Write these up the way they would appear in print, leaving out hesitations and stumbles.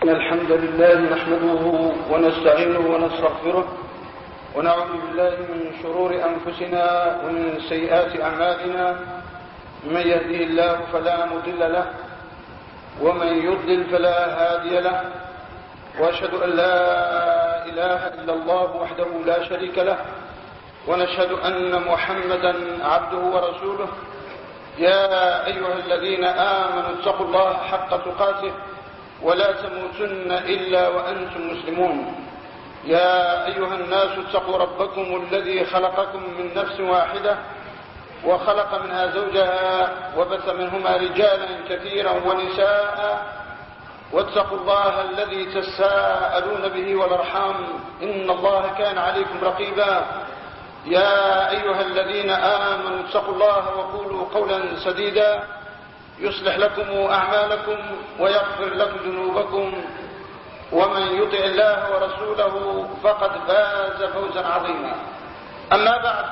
الحمد لله نحمده ونستعينه ونستغفره ونعوذ بالله من شرور أنفسنا ومن سيئات أعمالنا. من يهديه الله فلا مضل له ومن يضلل فلا هادي له، وأشهد أن لا إله إلا الله وحده لا شريك له، ونشهد أن محمدا عبده ورسوله. يا أيها الذين آمنوا اتقوا الله حق تقاته ولا تموتن إلا وأنتم مسلمون. يا أيها الناس اتقوا ربكم الذي خلقكم من نفس واحدة وخلق منها زوجها وبث منهما رجالا كثيرا ونساء، واتقوا الله الذي تساءلون به والأرحام إن الله كان عليكم رقيبا. يا أيها الذين آمنوا اتقوا الله وقولوا قولا سديدا يصلح لكم أعمالكم ويغفر لكم ذنوبكم، ومن يطع الله ورسوله فقد فاز فوزا عظيما. أما بعد،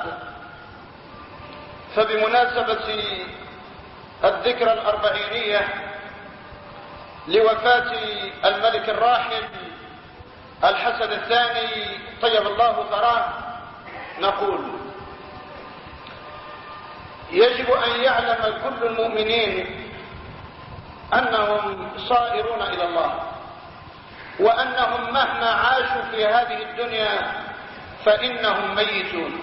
فبمناسبة الذكرى الأربعينية لوفاة الملك الراحل الحسن الثاني طيب الله ثراه، نقول: يجب أن يعلم كل المؤمنين أنهم صائرون إلى الله، وأنهم مهما عاشوا في هذه الدنيا فإنهم ميتون،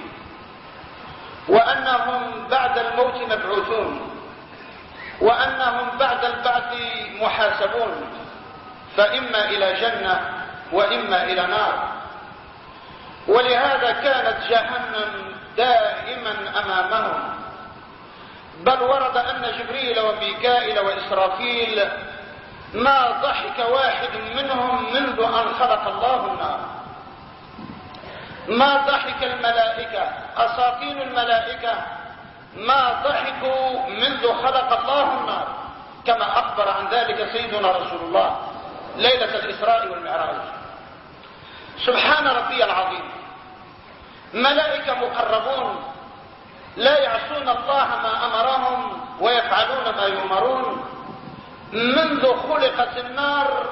وأنهم بعد الموت مبعوثون، وأنهم بعد البعث محاسبون، فإما إلى جنة وإما إلى نار. ولهذا كانت جهنم دائما أمامهم، بل ورد أن جبريل وميكائيل وإسرافيل ما ضحك واحد منهم منذ أن خلق الله النار. ما ضحك الملائكة، أساطين الملائكة ما ضحكوا منذ خلق الله النار، كما أخبر عن ذلك سيدنا رسول الله ليلة الإسراء والمعراج. سبحان ربي العظيم، ملائكة مقربون لا يعصون الله ما أمرهم ويفعلون ما يؤمرون، منذ خلقت النار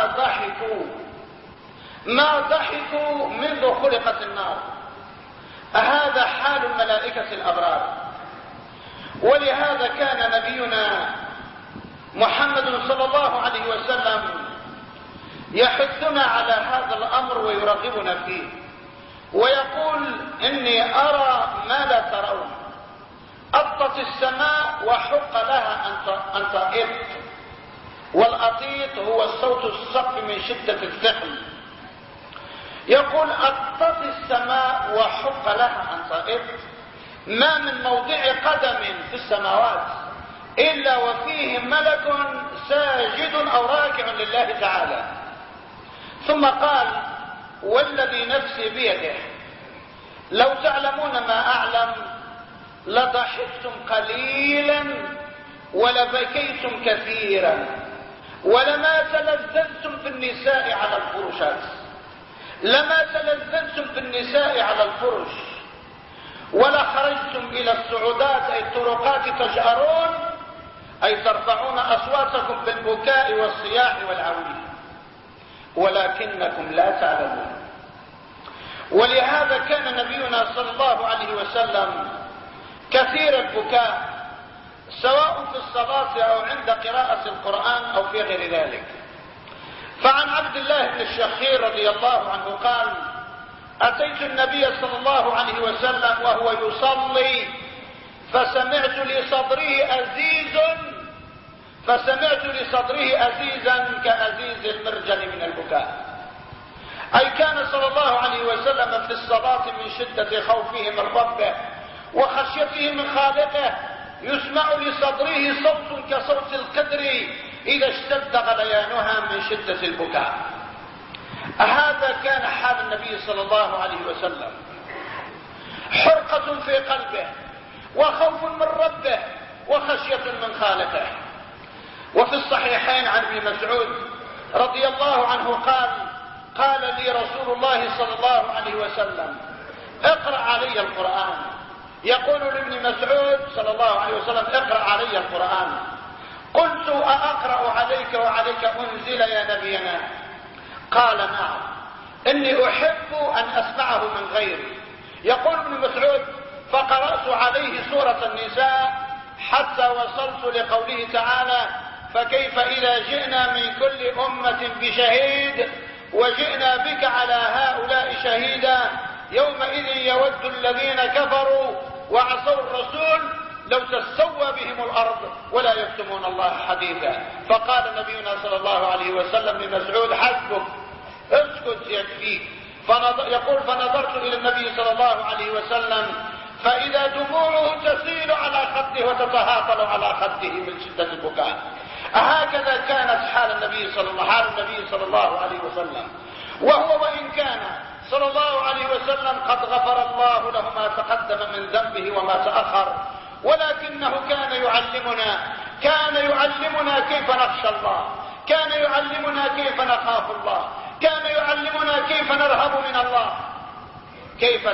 ما ضحكوا منذ خلقت النار. هذا حال الملائكة الأبرار. ولهذا كان نبينا محمد صلى الله عليه وسلم يحثنا على هذا الأمر ويرغبنا فيه، ويقول: إني أرى ما لا ترون، أطت السماء وحق لها أن تأط، والأطيط هو الصوت الصف من شدة الثقل. يقول: أطت السماء وحق لها أن تأط، ما من موضع قدم في السماوات إلا وفيه ملك ساجد أو راكع لله تعالى. ثم قال: والذي نفسي بيده لو تعلمون ما أعلم لضحكتم قليلا ولبكيتم كثيرا، ولما تلذذتم بالنساء على الفرشات، لما تلذذتم بالنساء على الفرش، ولخرجتم إلى الصعودات أي الطرقات تجأرون، أي ترفعون أصواتكم بالبكاء والصياح والعويل، ولكنكم لا تعلمون. ولهذا كان نبينا صلى الله عليه وسلم كثير البكاء، سواء في الصلاة أو عند قراءة القرآن أو في غير ذلك. فعن عبد الله بن الشخير رضي الله عنه قال: أتيت النبي صلى الله عليه وسلم وهو يصلي فسمعت لصدره أزيزا كأزيز المرجل من البكاء. أي كان صلى الله عليه وسلم في الصلاة من شدة خوفه من ربه وخشيته من خالقه يسمع لصدره صوت كصوت القدر إذا اشتد غليانها من شدة البكاء. هذا كان حال النبي صلى الله عليه وسلم، حرقة في قلبه وخوف من ربه وخشية من خالقه. وفي الصحيحين عن ابن مسعود رضي الله عنه قال لي رسول الله صلى الله عليه وسلم: اقرأ علي القرآن. يقول لابن مسعود صلى الله عليه وسلم: اقرأ علي القرآن. قلت أأقرأ عليك وعليك أنزل يا نبينا؟ قال نعم، إني أحب أن أسمعه من غيري. يقول ابن مسعود فقرأت عليه سورة النساء حتى وصلت لقوله تعالى فكيف إذا جئنا من كل أمة بشهيد وجئنا بك على هؤلاء شهيدا يومئذ يود الذين كفروا وعصوا الرسول لو تسوى بهم الأرض ولا يكتمون الله حديثا. فقال نبينا صلى الله عليه وسلم لمسعود حسبك، اسكت يكفيك. يقول فنظرت إلى النبي صلى الله عليه وسلم فإذا دموعه تسيل على خده وتتهاطل على خده من شدة البكاء. هكذا كانت حال النبي صلى الله عليه وسلم، وهو وإن كان صلى الله عليه وسلم قد غفر الله له ما تقدم من ذنبه وما تأخر، ولكنه كان يعلمنا كيف نخشى الله، كان يعلمنا كيف نخاف الله، كان يعلمنا كيف نرهب من الله. كيف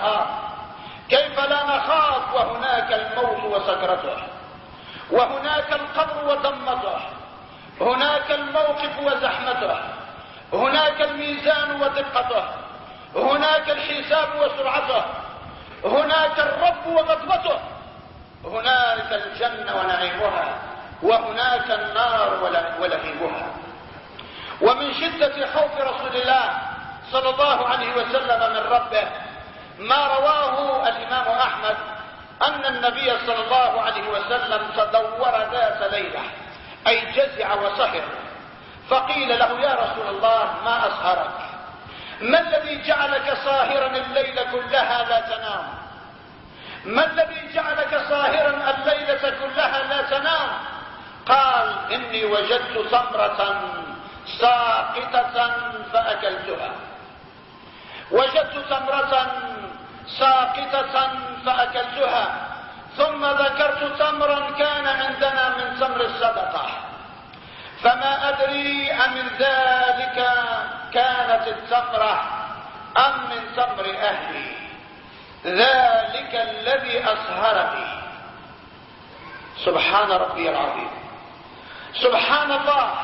لا نخاف وهناك الموت وسكرته، وهناك القبر وضمته، هناك الموقف وزحمته، هناك الميزان ودقته، هناك الحساب وسرعته، هناك الرب وغضبته، هناك الجنة ونعيمها، وهناك النار ولهيبها. ومن شدة خوف رسول الله صلى الله عليه وسلم من ربه ما رواه الإمام أحمد أن النبي صلى الله عليه وسلم تدور ذات ليلة أي جزع وسهر، فقيل له يا رسول الله ما أسهرك؟ ما الذي جعلك ساهرا الليل كلها لا تنام؟ ما الذي جعلك ساهرا الليلة كلها لا تنام؟ قال إني وجدت تمرة ساقطة فأكلتها، وجدت تمرة ساقطة فأكلتها، ثم ذكرت تمرا كان عندنا من تمر الصدقة، فما أدري أمن ذلك كانت التمرة أم من تمر أهلي، ذلك الذي أسهرني. سبحان ربي العظيم، سبحان الله.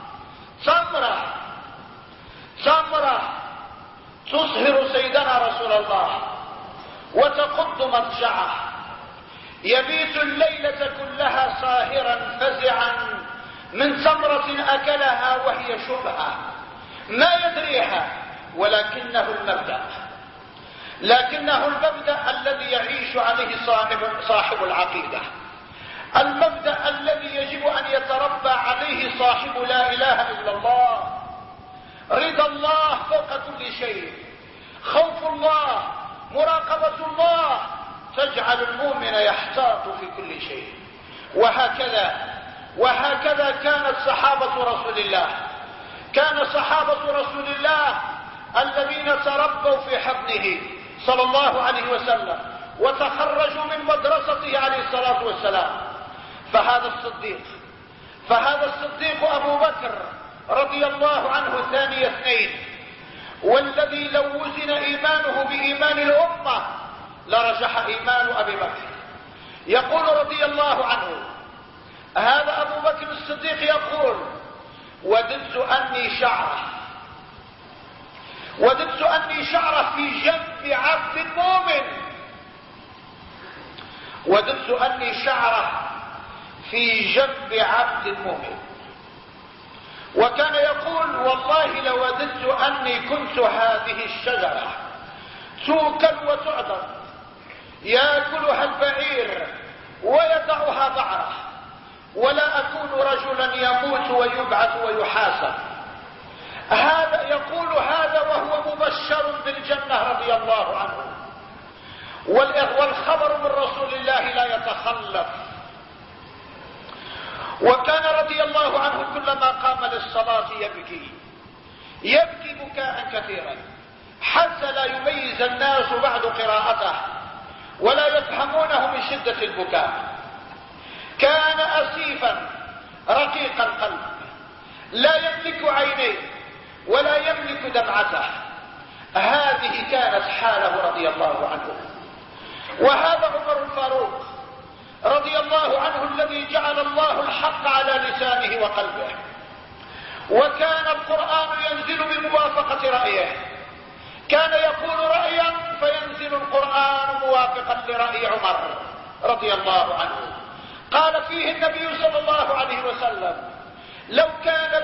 تمرة تصهر سيدنا رسول الله وتقض مضجعه، يبيت الليلة كلها ساهرا فزعا من تمرة أكلها وهي شبهة ما يدريها، لكنه المبدأ الذي يعيش عليه صاحب العقيدة، المبدأ الذي يجب أن يتربى عليه صاحب لا إله إلا الله. رضا الله فوق كل شيء، خوف الله، مراقبة الله تجعل المؤمن يحتاط في كل شيء. وهكذا كانت صحابة رسول الله، كان صحابة رسول الله الذين تربوا في حضنه صلى الله عليه وسلم وتخرجوا من مدرسته عليه الصلاة والسلام. فهذا الصديق أبو بكر رضي الله عنه ثاني اثنين، والذي لو وزن إيمانه بإيمان الأمة لرجح إيمان أبي بكر. يقول رضي الله عنه، هذا أبو بكر الصديق يقول وددت أني شعرة في جنب عبد مؤمن، وددت أني شعرة في جنب عبد مؤمن. وكان يقول والله لوددت أني كنت هذه الشجرة توكل وتعضد، يأكلها البعير ويدعها بعره، ولا أكون رجلا يموت ويبعث ويحاسب. هذا يقول هذا وهو مبشر بالجنة رضي الله عنه، والخبر من رسول الله لا يتخلف. وكان رضي الله عنه كلما قام للصلاة يبكي بكاء كثيرا حتى لا يميز الناس بعد قراءته ولا يفهمونه من شدة البكاء. كان أسيفا رقيق القلب، لا يملك عينيه ولا يملك دمعته. هذه كانت حاله رضي الله عنه. وهذا عمر الفاروق رضي الله عنه الذي جعل الله الحق على لسانه وقلبه، وكان القرآن ينزل بموافقة رأيه، كان يقول رأيا فينزل القرآن موافقا لرأي عمر رضي الله عنه. قال فيه النبي صلى الله عليه وسلم: لو كان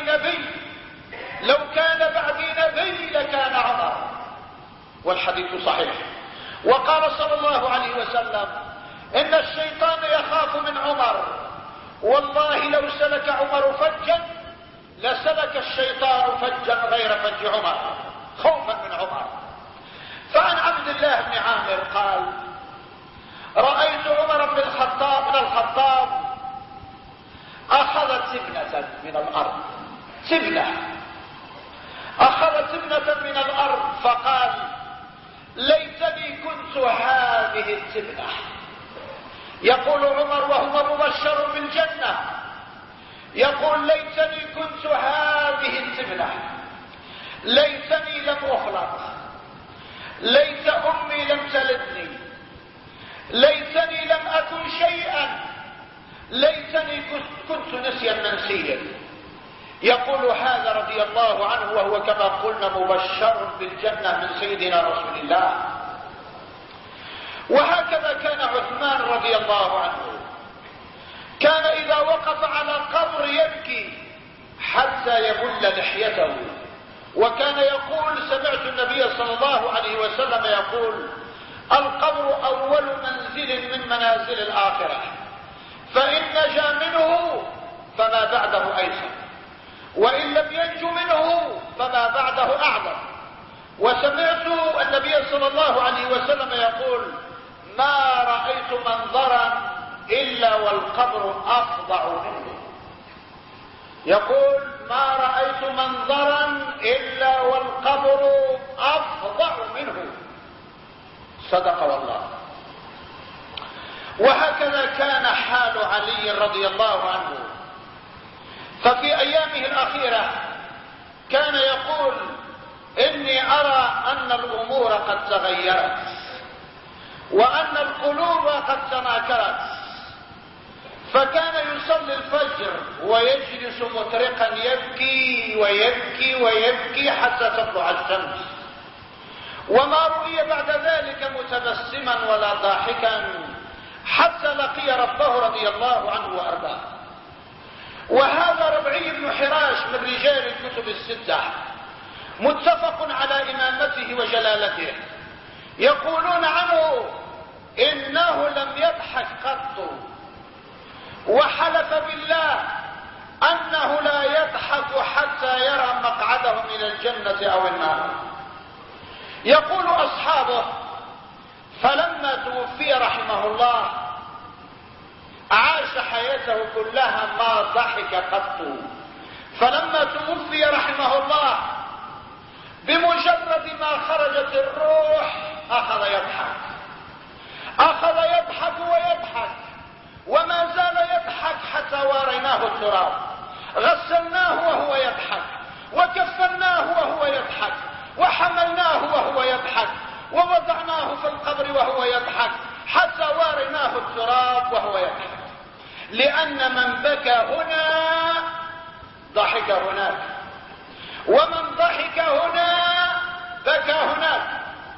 بعدي نبي لكان عمر، والحديث صحيح. وقال صلى الله عليه وسلم: إن الشيطان يخاف من عمر، والله لو سلك عمر فجا لسلك الشيطان فجا غير فج عمر، خوفا من عمر. فعن عبد الله بن عامر قال: رأيت عمر بن الخطاب أخذ سبنة من الأرض، أخذ سبنة من الأرض، فقال: ليتني كنت هذه السبنة. يقول عمر وهو مبشر بالجنة، يقول: ليتني كنت هذه السبنة، ليتني لم أخلق، ليت أمي لم تلدني، ليتني لم أكن شيئا، ليتني كنت نسيا منسيا. يقول هذا رضي الله عنه وهو كما قلنا مبشر بالجنة من سيدنا رسول الله. وهكذا كان عثمان رضي الله عنه، كان إذا وقف على قبر يبكي حتى يبل لحيته، وكان يقول: سمعت النبي صلى الله عليه وسلم يقول: القبر أول منزل من منازل الآخرة، فإن نجا منه فما بعده أيسر، وإن لم ينج منه فما بعده أعظم. وسمعت النبي صلى الله عليه وسلم يقول: ما رأيت منظرا إلا والقبر أفظع منه. يقول: ما رأيت منظرا إلا والقبر أفظع منه. صدق والله. وهكذا كان حال علي رضي الله عنه، ففي أيامه الأخيرة كان يقول: إني أرى أن الأمور قد تغيرت، وأن القلوب قد تناكرت. فكان يصلي الفجر ويجلس مطرقا يبكي ويبكي ويبكي حتى تطلع الشمس، وما رؤي بعد ذلك متبسما ولا ضاحكا حتى لقي ربه رضي الله عنه وأرضاه. وهذا ربعي بن حراش من رجال الكتب الستة، متفق على إمامته وجلالته. يقولون عنه: إنه لم يضحك قط، وحلف بالله أنه لا يضحك حتى يرى مقعده من الجنة أو النار. يقول أصحابه: فلما توفي رحمه الله عاش حياته كلها ما ضحك قط، فلما توفي رحمه الله بمجرد ما خرجت الروح أخذ يضحك ويضحك، وما زال يضحك حتى واريناه التراب، غسلناه وهو يضحك، وكفناه وهو يضحك، وحملناه وهو يضحك، ووضعناه في القبر وهو يضحك، حتى واريناه التراب وهو يضحك. لأن من بكى هنا ضحك هناك، ومن ضحك هنا بكى هناك.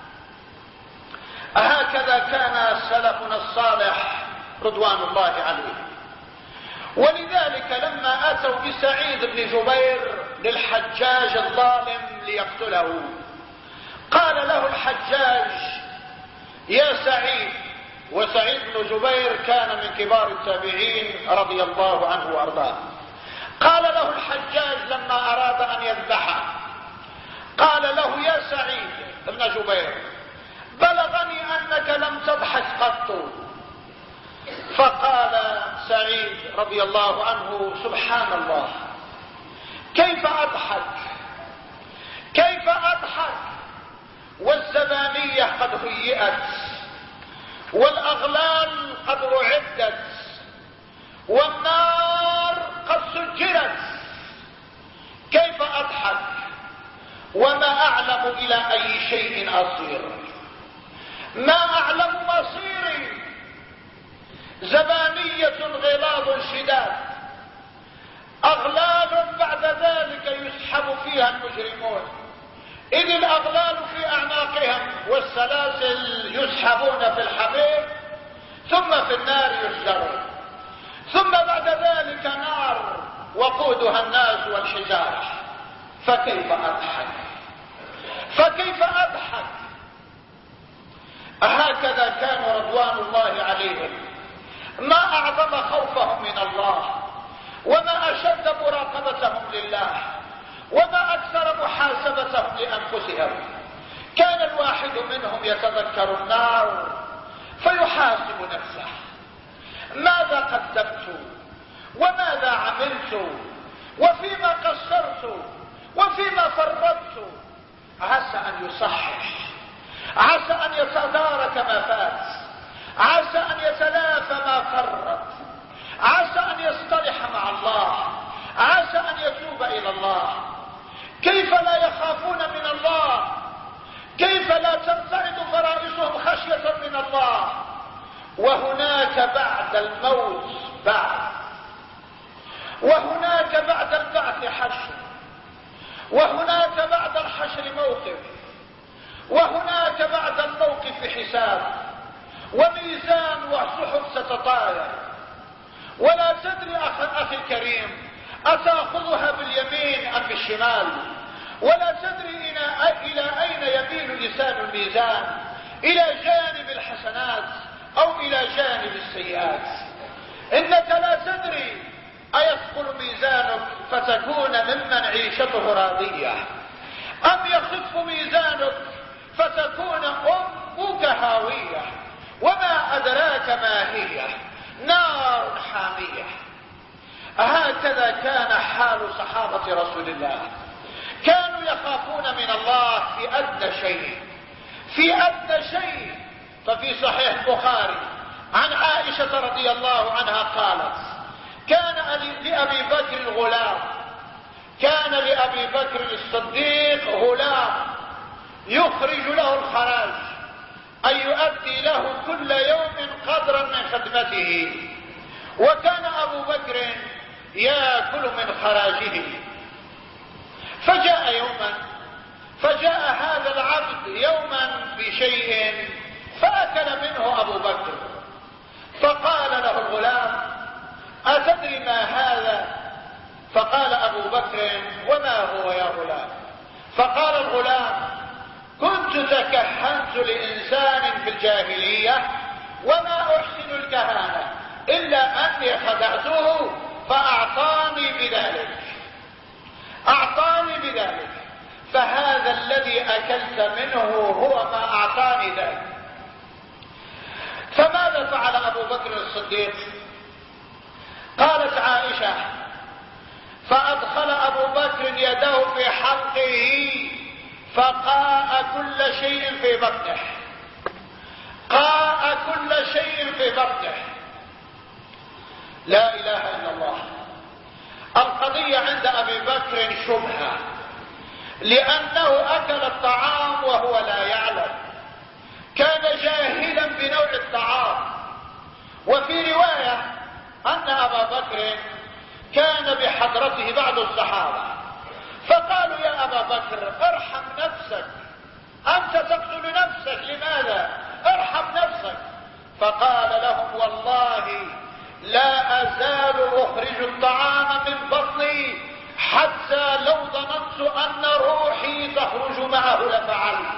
هكذا كان سلفنا الصالح رضوان الله عليه. ولذلك لما أتوا بسعيد بن جبير للحجاج الظالم ليقتله، قال له الحجاج: يا سعيد. وسعيد بن جبير كان من كبار التابعين رضي الله عنه وارضاه. قال له الحجاج لما أراد أن يذبحه، قال له: يا سعيد بن جبير، بلغني أنك لم تضحك قط. فقال سعيد رضي الله عنه: سبحان الله، كيف أضحك والزبانية قد هيئت، والأغلال قد أعدت، والنار قد سجرت، كيف أضحك وما أعلم إلى أي شيء أصير؟ ما أعلم مصيري زبانية غلاظ شداد، أغلال بعد ذلك يسحب فيها المجرمون، إذ الأغلال في أعناقهم والسلاسل يسحبون في الحميم ثم في النار يسجرون، ثم بعد ذلك نار وقودها الناس والحجارة. فكيف أضحك، فكيف أضحك. هكذا كان رضوان الله عليهم، ما أعظم خوفهم من الله، وما أشد مراقبتهم لله، وما أكثر محاسبتهم لأنفسهم. كان الواحد منهم يتذكر النار فيحاسب نفسه: ماذا قدمت وماذا عملت وفيما قصرت وفيما فرطت. عسى أن يصحح، عسى أن يتدارك ما فات، عسى أن يتلافى ما فرط، عسى أن يصطلح مع الله، عسى أن يتوب إلى الله. كيف لا يخافون من الله؟ كيف لا تنصعد فرائصهم خشية من الله؟ وهناك بعد الموت بعد، وهناك بعد البعث حشر، وهناك بعد الحشر موقف، وهناك بعد الموقف حساب وميزان وصحف ستطاير. ولا تدري أخي الكريم أتأخذها باليمين أم بالشمال، ولا تدري إلى أين يميل لسان الميزان، إلى جانب الحسنات أو إلى جانب السيئات. إنك لا تدري أيثقل ميزانك فتكون ممن عيشته راضية، أم يخف ميزانك فتكون أمك هاوية. وما أدراك ما هي؟ نار حامية. هكذا كان حال صحابة رسول الله، كانوا يخافون من الله في أدنى شيء، في أدنى شيء. ففي صحيح البخاري عن عائشة رضي الله عنها قالت: كان لأبي بكر غلام، كان لأبي بكر الصديق غلام يخرج له الخراج، أي يؤدي له كل يوم قدرا من خدمته، وكان أبو بكر يأكل من خراجه. فجاء هذا العبد يوما بشيء فأكل منه أبو بكر، فقال له الغلام: أتدري ما هذا؟ فقال أبو بكر: وما هو يا غلام؟ فقال الغلام: كنت تكهنت لإنسان في الجاهلية وما أحسن الكهانة إلا أني خدعته فأعطاني بذلك، أعطاني بذلك، فهذا الذي أكلت منه هو ما أعطاني ذلك. فماذا فعل أبو بكر الصديق؟ قالت عائشة: فأدخل أبو بكر يده في حلقه فقاء كل شيء في بطنه، قاء كل شيء في بطنه. لا إله إلا الله. القضية عند أبي بكر شبهة، لأنه أكل الطعام وهو لا يعلم، كان جاهلا بنوع الطعام. وفي رواية أن أبا بكر كان بحضرته بعض الصحابة، فقالوا: يا أبا بكر ارحم نفسك، أنت تقتل نفسك، لماذا؟ ارحم نفسك. فقال لهم: والله لا أزال أخرج الطعام من بطني حتى لو ظننت أن روحي تخرج معه لفعلت.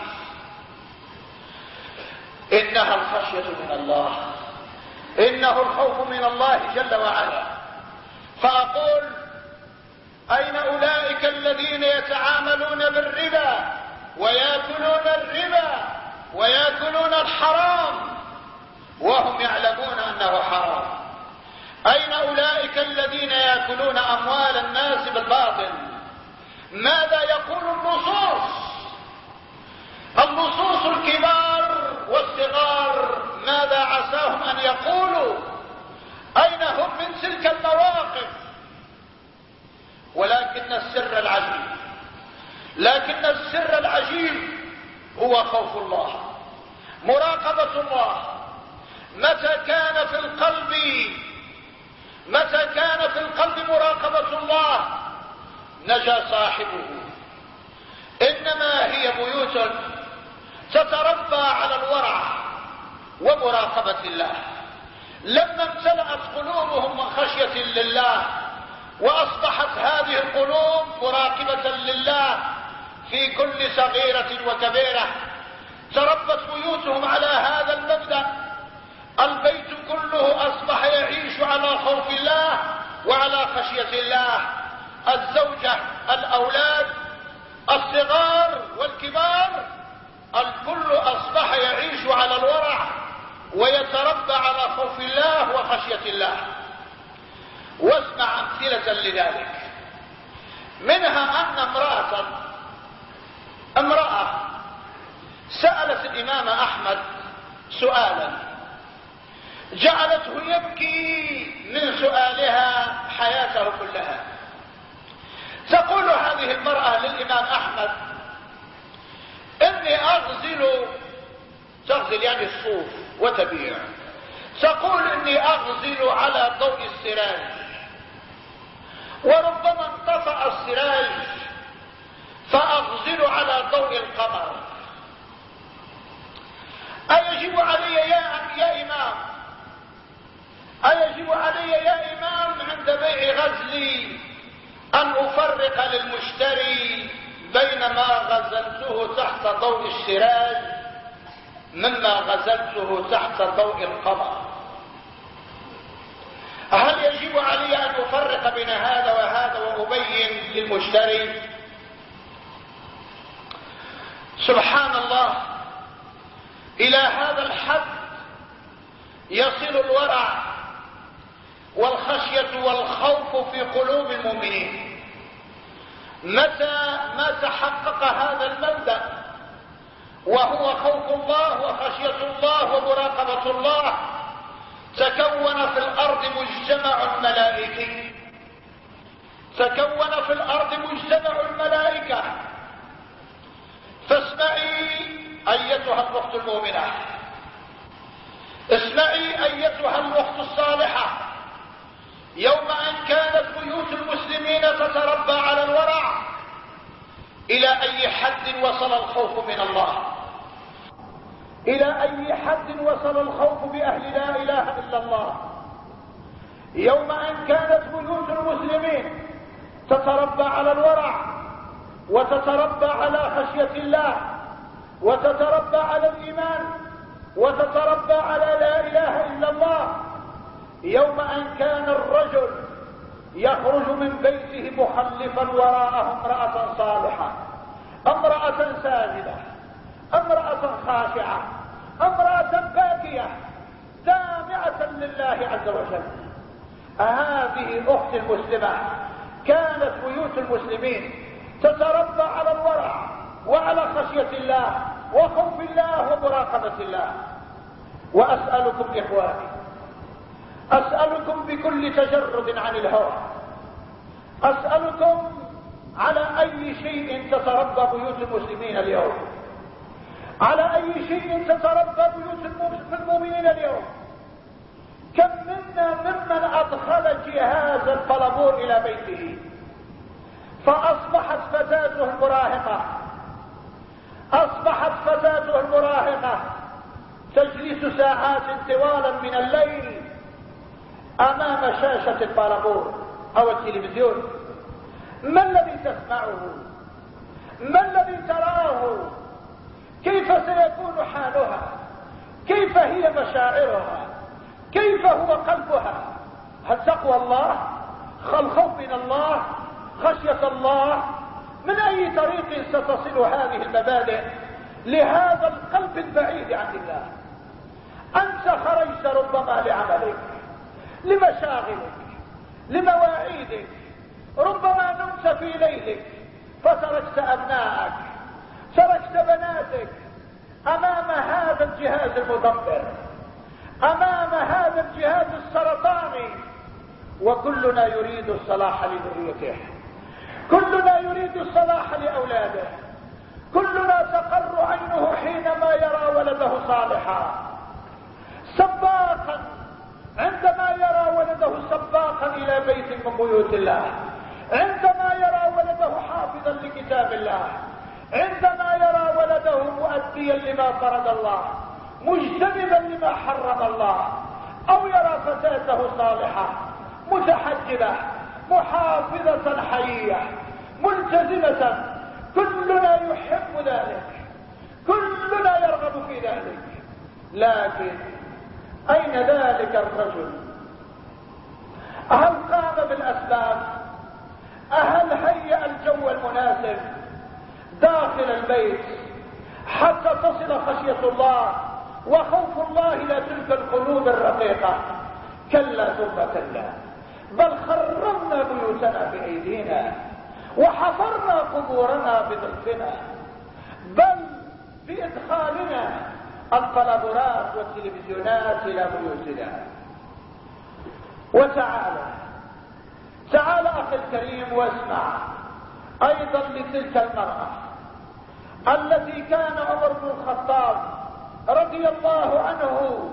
إنها الخشية من الله، إنه الخوف من الله جل وعلا. فأقول: أين أولئك الذين يتعاملون بالربا ويأكلون الربا ويأكلون الحرام وهم يعلمون أنه حرام؟ أين أولئك الذين يأكلون أموال الناس بالباطل؟ ماذا يقول النصوص؟ النصوص الكبار والصغار ماذا عساهم أن يقولوا؟ أين هم من تلك المواقف؟ ولكن السر العجيب هو خوف الله، مراقبة الله، متى كان في القلب مراقبة الله نجا صاحبه. إنما هي بيوت تتربى على الورع ومراقبة الله. لما امتلأت قلوبهم من خشية لله وأصبحت هذه القلوب مراقبة لله في كل صغيرة وكبيرة، تربت بيوتهم على هذا المبدأ. البيت كله أصبح يعيش على خوف الله وعلى خشية الله. الزوجة، الأولاد، الصغار والكبار، الكل أصبح يعيش على الورع ويتربى على خوف الله وخشية الله. واسمع أمثلة لذلك. منها أن امرأة سألت الإمام أحمد سؤالا جعلته يبكي من سؤالها حياته كلها. تقول هذه المرأة للإمام أحمد: إني تغزل يعني الصوف وتبيع. تقول: إني أغزل على ضوء السراج، وربما انطفأ السراج فأغزل على ضوء القمر. أيجب علي يا إمام عند بيع غزلي أن أفرق للمشتري بين ما غزلته تحت ضوء السراج مما غزلته تحت ضوء القمر؟ هل يجب علي أن أفرق بين هذا وهذا وأبين للمشتري؟ سبحان الله، إلى هذا الحد يصل الورع والخشية والخوف في قلوب المؤمنين. متى ما تحقق هذا المبدأ وهو خوف الله وخشية الله ومراقبة الله، تكون في الأرض مجتمع ملائكي، تكون في الأرض مجتمع الملائكة. فاسمعي أيتها الأخت المؤمنة، اسمعي أيتها الأخت الصالحة، يوم أن كانت بيوت المسلمين تتربى على الورع، إلى أي حد وصل الخوف من الله؟ إلى أي حد وصل الخوف بأهل لا إله إلا الله؟ يوم أن كانت بيوت المسلمين تتربى على الورع وتتربى على خشية الله وتتربى على الإيمان وتتربى على لا إله إلا الله، يوم أن كان الرجل يخرج من بيته مخلفا وراءه امرأة صالحة، امرأة ساجدة، امرأة خاشعة، امرأة باكية سامعة لله عز وجل. هذه الأخت المسلمة كانت بيوت المسلمين تتربى على الورع وعلى خشية الله وخوف الله ومراقبة الله. وأسألكم إخواني، أسألكم بكل تجرد عن الهوى، أسألكم على أي شيء تتربى بيوت المسلمين اليوم؟ على أي شيء تتربى بيوت المؤمنين اليوم؟ كم منا ممن أدخل جهاز الطلبور إلى بيته فأصبحت فتاته المراهقة تجلس ساعات طوالا من الليل أمام شاشة الطلبور أو التلفزيون. ما الذي تسمعه؟ ما الذي تراه؟ كيف سيكون حالها؟ كيف هي مشاعرها؟ كيف هو قلبها؟ هل تقوى الله؟ الخوف من الله؟ خشية الله؟ من أي طريق ستصل هذه المبادئ لهذا القلب البعيد عن الله؟ أنت خرجت ربما لعملك، لمشاغلك، لمواعيدك، ربما نمت في ليلك فتركت أبنائك، تركت بناتك أمام هذا الجهاز المدمر، أمام هذا الجهاز السرطاني. وكلنا يريد الصلاح لذريته، كلنا يريد الصلاح لأولاده، كلنا تقر عينه حينما يرى ولده صالحا. صبار إلى بيت من بيوت الله، عندما يرى ولده حافظا لكتاب الله، عندما يرى ولده مؤديا لما فرض الله، مجتنبا لما حرم الله، أو يرى فتاته صالحة متحجبة محافظة حيية ملتزمة، كلنا يحب ذلك، كلنا يرغب في ذلك. لكن أين ذلك الرجل؟ هل قام بالأسباب؟ هل هيأ الجو المناسب داخل البيت حتى تصل خشية الله وخوف الله إلى تلك القلوب الرقيقة؟ كلا ثم كلا، بل خربنا بيوتنا بأيدينا وحفرنا قبورنا بظلفنا، بل بإدخالنا القلابرات والتلفزيونات إلى بيوتنا. تعال أخي الكريم واسمع أيضا لتلك المرأة التي كان عمر بن الخطاب رضي الله عنه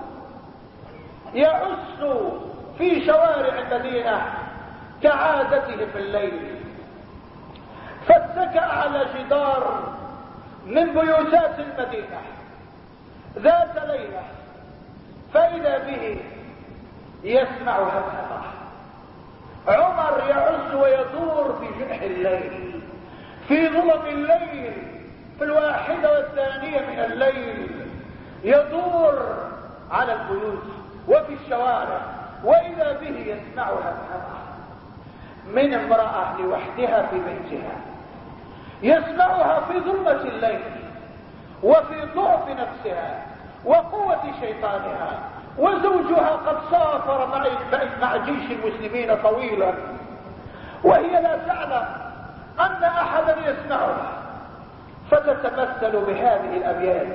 يعس في شوارع المدينة كعادته في الليل، فاتكأ على جدار من بيوتات المدينة ذات ليلة، فإذا به يسمع همهمة. عمر يعز ويدور في جنح الليل، في ظلم الليل، في 1:02 من الليل، يدور على البيوت وفي الشوارع، وإذا به يسمع همهمة من امرأة لوحدها في بيتها، يسمعها في ظلمة الليل وفي ضعف نفسها وقوة شيطانها، وزوجها قد سافر مع جيش المسلمين طويلا، وهي لا تعلم أن أحدا يسمعها، فتتمثل بهذه الأبيات.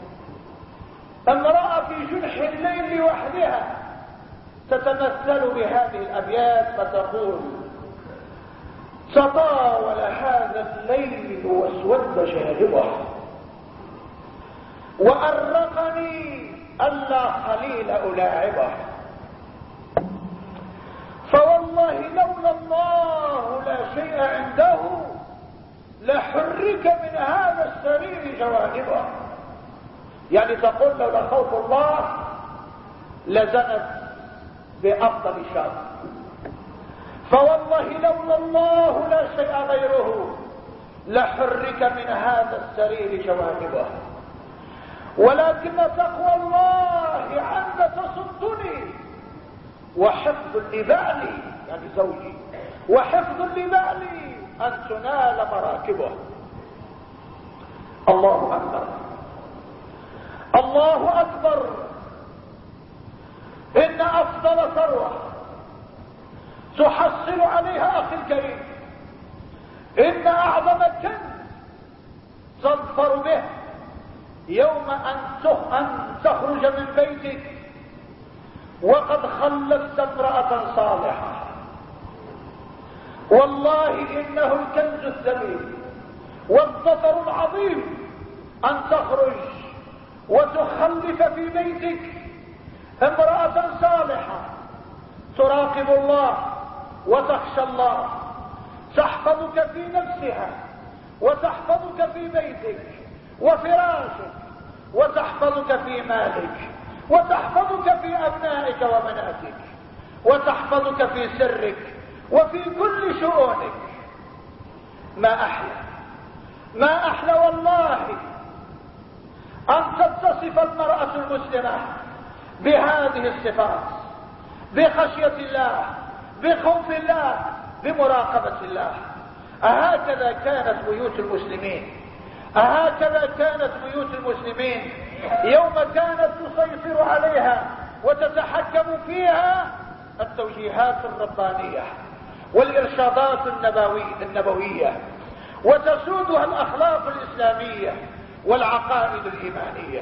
امرأة في جنح الليل لوحدها تتمثل بهذه الأبيات فتقول: تطاول هذا الليل واسود جانبه، وأرقني ألا خليل ألاعبه، فوالله لولا الله لا شيء عنده لحرك من هذا السرير جوانبه. يعني تقول لولا خوف الله لزنت بأفضل شر، فوالله لولا الله لا شيء غيره لحرك من هذا السرير جوانبه، ولكن تقوى الله عند تصدني وحفظ لبالي، يعني زوجي، وحفظ لبالي أن تنال مراكبه. الله أكبر، الله أكبر. إن أفضل ثروة تحصل عليها أخي الكريم، إن أعظم كنز تظفر به يوم أن تخرج من بيتك وقد خلفت امرأة صالحة. والله إنه الكنز الثمين والظفر العظيم أن تخرج وتخلف في بيتك امرأة صالحة تراقب الله وتخشى الله، تحفظك في نفسها وتحفظك في بيتك وفراشك، وتحفظك في مالك، وتحفظك في أبنائك وبناتك، وتحفظك في سرك وفي كل شؤونك. ما أحلى والله أن تتصف المرأة المسلمة بهذه الصفات، بخشية الله، بخوف الله، بمراقبة الله. أهكذا كانت بيوت المسلمين، أهكذا كانت بيوت المسلمين يوم كانت تسيطر عليها وتتحكم فيها التوجيهات الربانية والإرشادات النبوية، وتسودها الأخلاق الإسلامية والعقائد الإيمانية.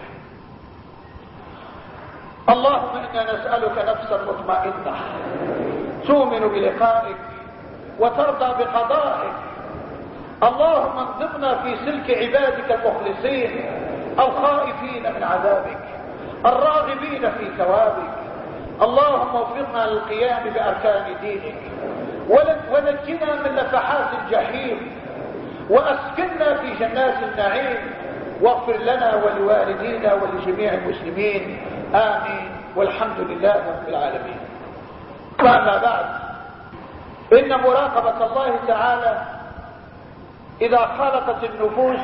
اللهم إنا نسألك نفسا مطمئنة تؤمن بلقائك وترضى بقضائك. اللهم انظمنا في سلك عبادك المخلصين الخائفين من عذابك، الراغبين في ثوابك، اللهم وفقنا للقيام بأركان دينك، ونجنا من لفحات الجحيم، وأسكننا في جنات النعيم، واغفر لنا ولوالدينا ولجميع المسلمين، آمين، والحمد لله رب العالمين. وأما بعد، إن مراقبة الله تعالى إذا خلقت النفوس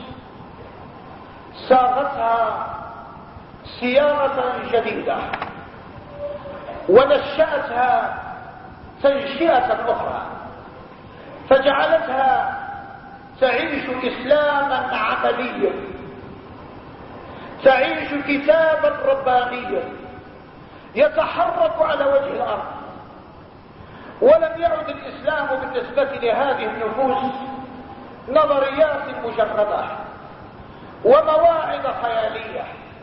صاغتها صياغة جديدة، ونشأتها تنشئة أخرى، فجعلتها تعيش إسلاما عمليا، تعيش كتابا ربانيا يتحرك على وجه الأرض. ولم يعد الإسلام بالنسبة لهذه النفوس نظريات مجردة ومواعظ خيالية،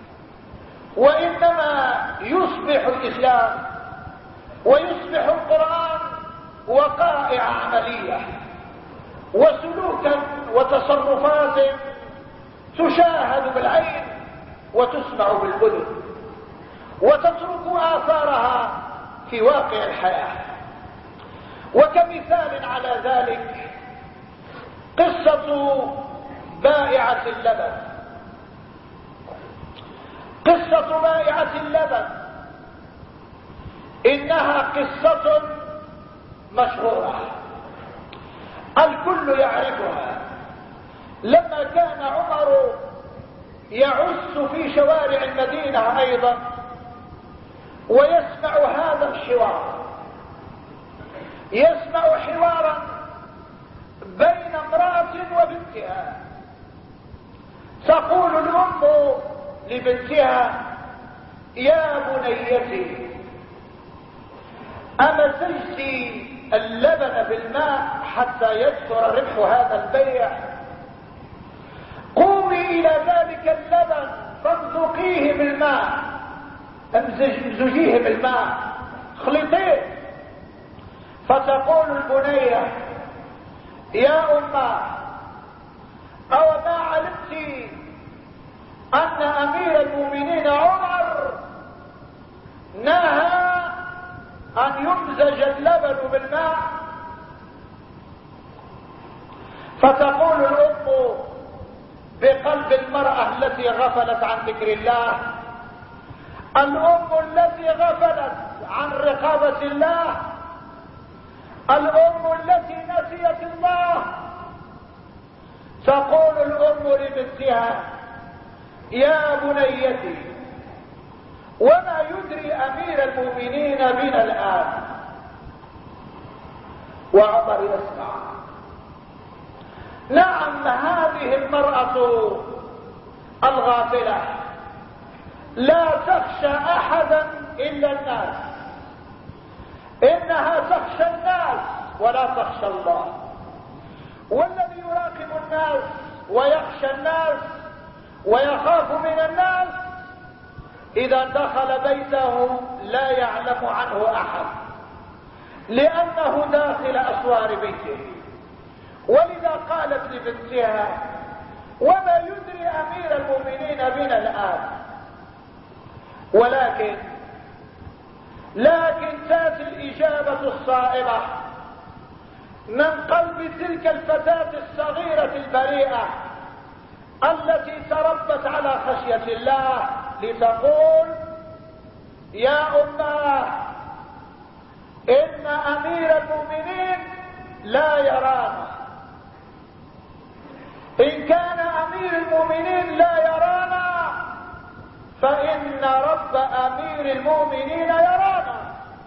وإنما يصبح الإسلام ويصبح القرآن وقائع عملية وسلوكا وتصرفات تشاهد بالعين وتسمع بالأذن وتترك آثارها في واقع الحياة. وكمثال على ذلك قصة بائعة اللبن. قصة بائعة اللبن إنها قصة مشهورة الكل يعرفها. لما كان عمر يعس في شوارع المدينة أيضا ويسمع هذا الحوار، يسمع حوارا بين امرأة وبنتها، تقول الأم لبنتها: يا بنيتي، أما تجزي اللبن بالماء حتى يكثر ربح هذا البيع؟ قومي إلى ذلك اللبن فامزقيه بالماء، امزجيه بالماء، خلطيه. فتقول البنية: يا أمه، أو ما علمت أن أمير المؤمنين عمر نهى أن يمزج اللبن بالماء؟ فتقول الأم بقلب المرأة التي غفلت عن ذكر الله، الأم التي غفلت عن رقابة الله، الأم التي نسيت الله، تقول الأم لبنتها: يا بنيتي، وما يدري أمير المؤمنين بنا الآن؟ وعمر يسمع. نعم، هذه المرأة الغافلة لا تخشى أحدا إلا الناس، إنها تخشى الناس ولا تخشى الله. والذي يراقب الناس ويخشى الناس ويخاف من الناس إذا دخل بيته لا يعلم عنه أحد، لأنه داخل أسوار بيته. ولذا قالت لبنتها: وما يدري أمير المؤمنين بنا الآن؟ لكن تأتي الإجابة الصائبة من قلب تلك الفتاة الصغيرة البريئة التي تربت على خشية الله، لتقول: يا أماه، إن أمير المؤمنين لا يرانا. إن كان أمير المؤمنين لا يرانا فإن رب أمير المؤمنين يرانا.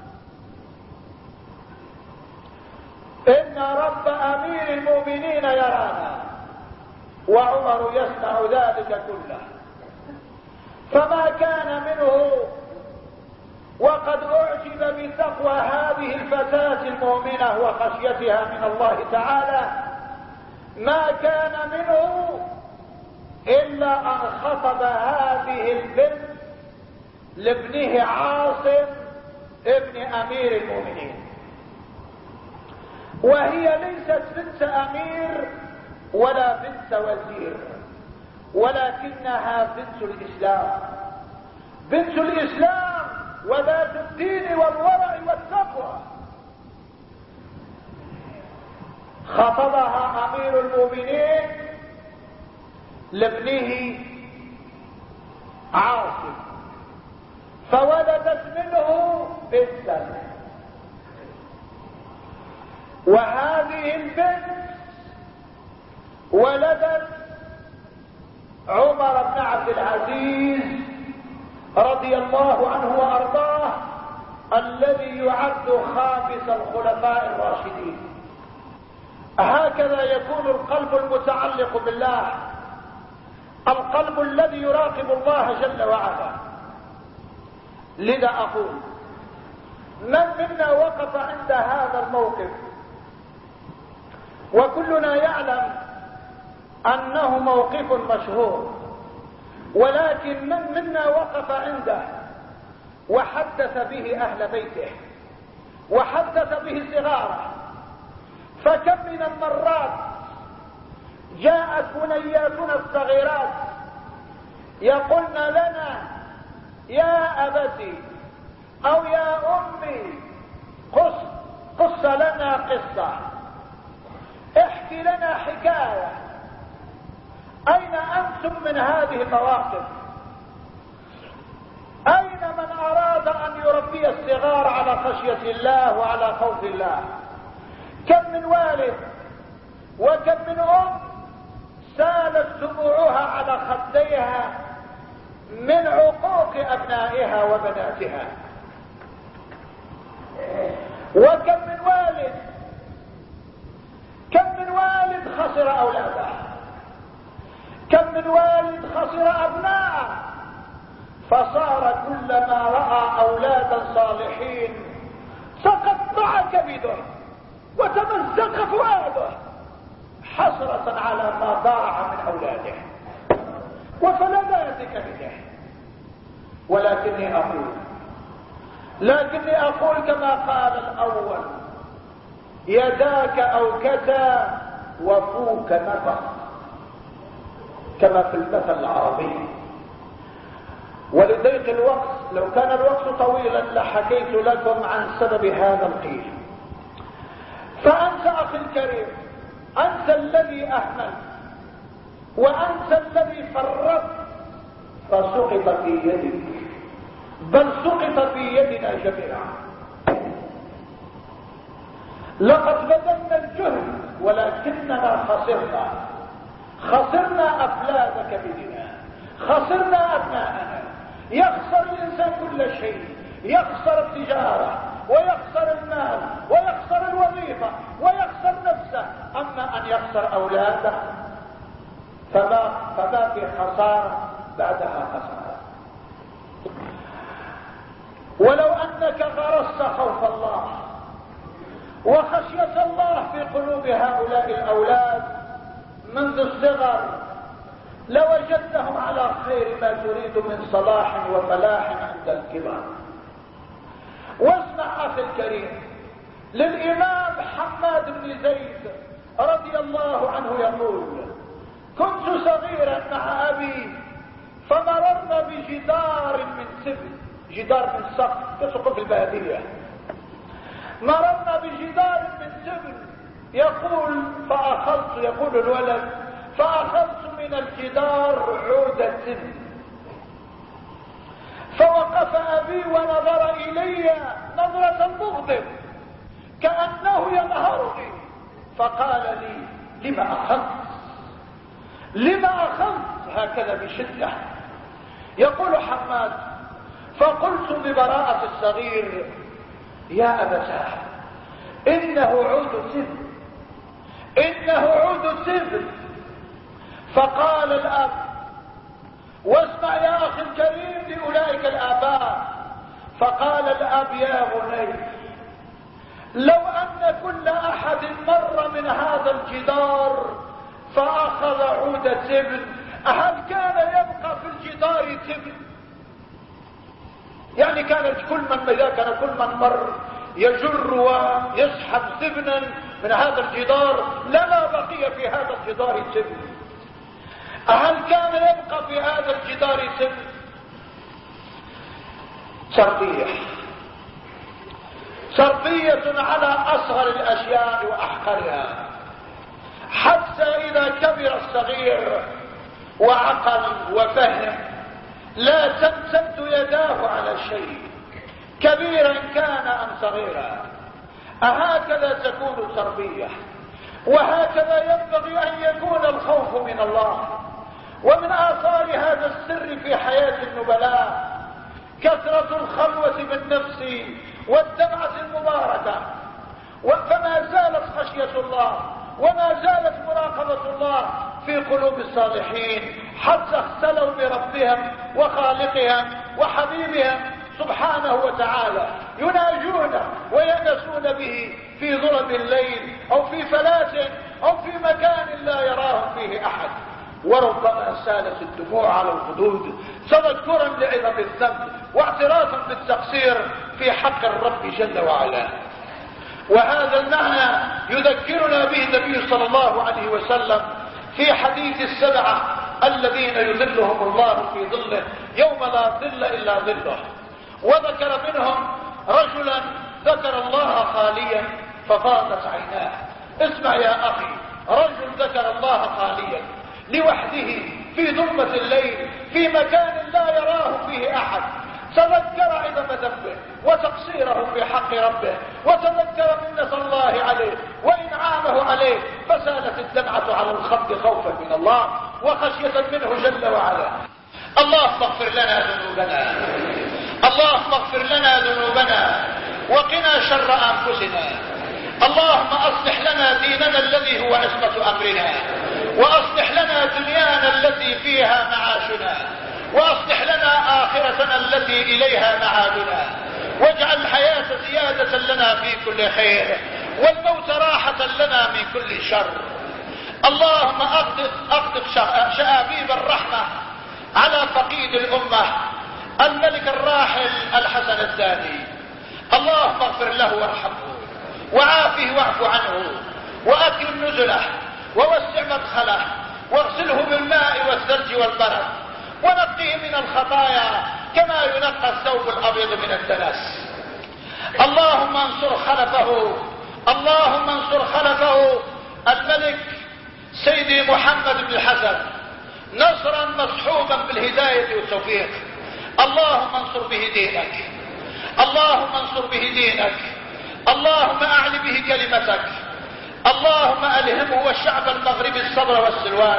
إن رب أمير المؤمنين يرانا. وعمر يسمع ذلك كله، فما كان منه وقد أعجب بتقوى هذه الفتاة المؤمنة وخشيتها من الله تعالى، ما كان منه إلا أن خطب هذه البنت لابنه عاصم ابن أمير المؤمنين، وهي ليست بنت أمير ولا بنت وزير، ولكنها بنت الإسلام. بنت الإسلام وذات الدين والورع والتقوى. خطبها امير المؤمنين لابنه عاصم، فولدت منه بنتا، وهذه البنت ولدت عمر بن عبد العزيز رضي الله عنه وارضاه، الذي يعد خامس الخلفاء الراشدين. هكذا يكون القلب المتعلق بالله، القلب الذي يراقب الله جل وعلا. لذا اقول من منا وقف عند هذا الموقف وكلنا يعلم انه موقف مشهور، ولكن من منا وقف عنده وحدث به اهل بيته وحدث به صغاره؟ فكم من المرات جاءت بنياتنا الصغيرات يقولن لنا يا أبتي أو يا أمي قص لنا قصة، احكي لنا حكاية. أين أنتم من هذه المواقف؟ أين من أراد أن يربي الصغار على خشية الله وعلى خوف الله؟ كم من والد وكم من أم سالت دموعها على خديها من عقوق أبنائها وبناتها، وكم من والد خسر أولاده، كم من والد خسر أبناءه، فصار كلما رأى أولادا صالحين تقطع كبده وتمزق فؤاده حسرة على ما ضاع من أولاده وفلذات كبده. لكني أقول كما قال الأول: يداك أوكتا وفوك نفخ، كما في المثل العربي. ولضيق الوقت، لو كان الوقت طويلا لحكيت لكم عن سبب هذا القيل. فأنت أخي الكريم، أنت الذي أهملت وأنت الذي فرطت، فسقط في يدك، بل سقط في يدنا جميعا. لقد بذلنا الجهد ولكننا خسرنا أفلاد كبدنا، خسرنا أبناءنا. يخسر الإنسان كل شيء، يخسر التجارة ويخسر المال ويخسر الوظيفة ويخسر نفسه، أما أن يخسر أولاده فما في خسارة بعدها خسارة. ولو أنك غرست خوف الله وخشية الله في قلوب هؤلاء الأولاد منذ الصغر لوجدتهم على خير ما تريد من صلاح وفلاح عند الكبار. واسمع أخي الكريم للإمام حماد بن زيد رضي الله عنه يقول: كنت صغيرا مع أبي فمررنا بجدار من سبل، جدار من سقف تسقف البادية، مررنا بجدار من سبل. يقول الولد: فأخذت من الجدار عود سبل، فوقف أبي ونظر إلي نظرة مغضب كأنه ينهرني، فقال لي: لما أخذت هكذا بشدة؟ يقول حماد: فقلت ببراءة الصغير: يا أبتاه، إنه عود سبل. فقال الأب، واسمع يا أخي الكريم لأولئك الآباء، فقال الأب: يا بني، لو أن كل أحد مر من هذا الجدار فأخذ عود سبل، هل كان يبقى في الجدار سبل؟ يعني كان كل من مر يجر ويسحب سبنا من هذا الجدار لما بقي في هذا الجدار سبل. هل كان يبقى في هذا الجدار سبل؟ سربية على أصغر الأشياء وأحقرها، حتى إذا كبر الصغير وعقل وفهم لا تمتد يداه على الشيء كبيرا كان أم صغيرا. أهكذا تكون التربية، وهكذا ينبغي أن يكون الخوف من الله. ومن آثار هذا السر في حياة النبلاء كثرة الخلوة بالنفس والدمعة المباركة، فما زالت خشية الله وما زالت مراقبة الله في قلوب الصالحين، حتى اختلوا بربهم وخالقهم وحبيبهم سبحانه وتعالى، يناجون وينسون به في ظلم الليل أو في فلاة أو في مكان لا يراهم فيه أحد. وربما سالت الدموع على الخدود تذكرا لعظم الذنب واعترافا بالتقصير في حق الرب جل وعلا. وهذا المعنى يذكرنا به النبي صلى الله عليه وسلم في حديث السبعة الذين يظلهم الله في ظله يوم لا ظل إلا ظله، وذكر منهم رجلا ذكر الله خاليا ففاضت عيناه. اسمع يا أخي، رجل ذكر الله خاليا لوحده في ظلمة الليل في مكان لا يراه فيه أحد، تذكر عظم ذنبه وتقصيره في حق ربه، وتذكر منة الله عليه وإنعامه عليه، فسالت الدمعة على الخد خوفا من الله وخشية منه جل وعلا. اللهم اغفر لنا ذنوبنا، اللهم اغفر لنا ذنوبنا وقنا شر أنفسنا. اللهم أصلح لنا ديننا الذي هو عصمة أمرنا، وأصلح لنا دنيانا التي فيها معاشنا، وأصلح لنا آخرتنا التي إليها معادنا، واجعل الحياة زيادة لنا في كل خير والموت راحة لنا من كل شر. اللهم أقدق شآبيب الرحمة على فقيد الأمة الملك الراحل الحسن الثاني. اللهم اغفر له وارحمه وعافه واعف عنه وأكرم نزله ووسع مدخله واغسله بالماء والثلج والبرد ونقيه من الخطايا كما ينقى الثوب الأبيض من الدنس. اللهم انصر خلفه، اللهم انصر خلفه الملك سيدي محمد بن الحسن نصرا مصحوبا بالهداية والتوفيق. اللهم انصر به دينك، اللهم انصر به دينك، اللهم أعل به كلمتك، اللهم ألهمه والشعب المغربي الصبر والسلوان.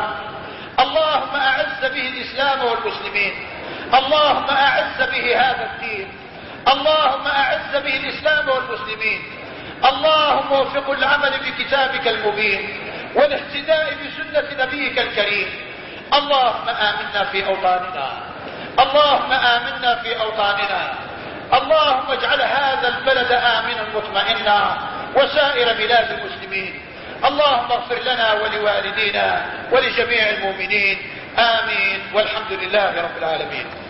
اللهم أعز به الإسلام والمسلمين، اللهم أعز به هذا الدين، اللهم أعز به الإسلام والمسلمين. اللهم وفق العمل بكتابك المبين والاهتداء بسنة نبيك الكريم. اللهم آمنا في أوطاننا، اللهم آمنا في أوطاننا. اللهم اجعل هذا البلد آمنا مطمئنا وسائر بلاد المسلمين. اللهم اغفر لنا ولوالدينا ولجميع المؤمنين، آمين، والحمد لله رب العالمين.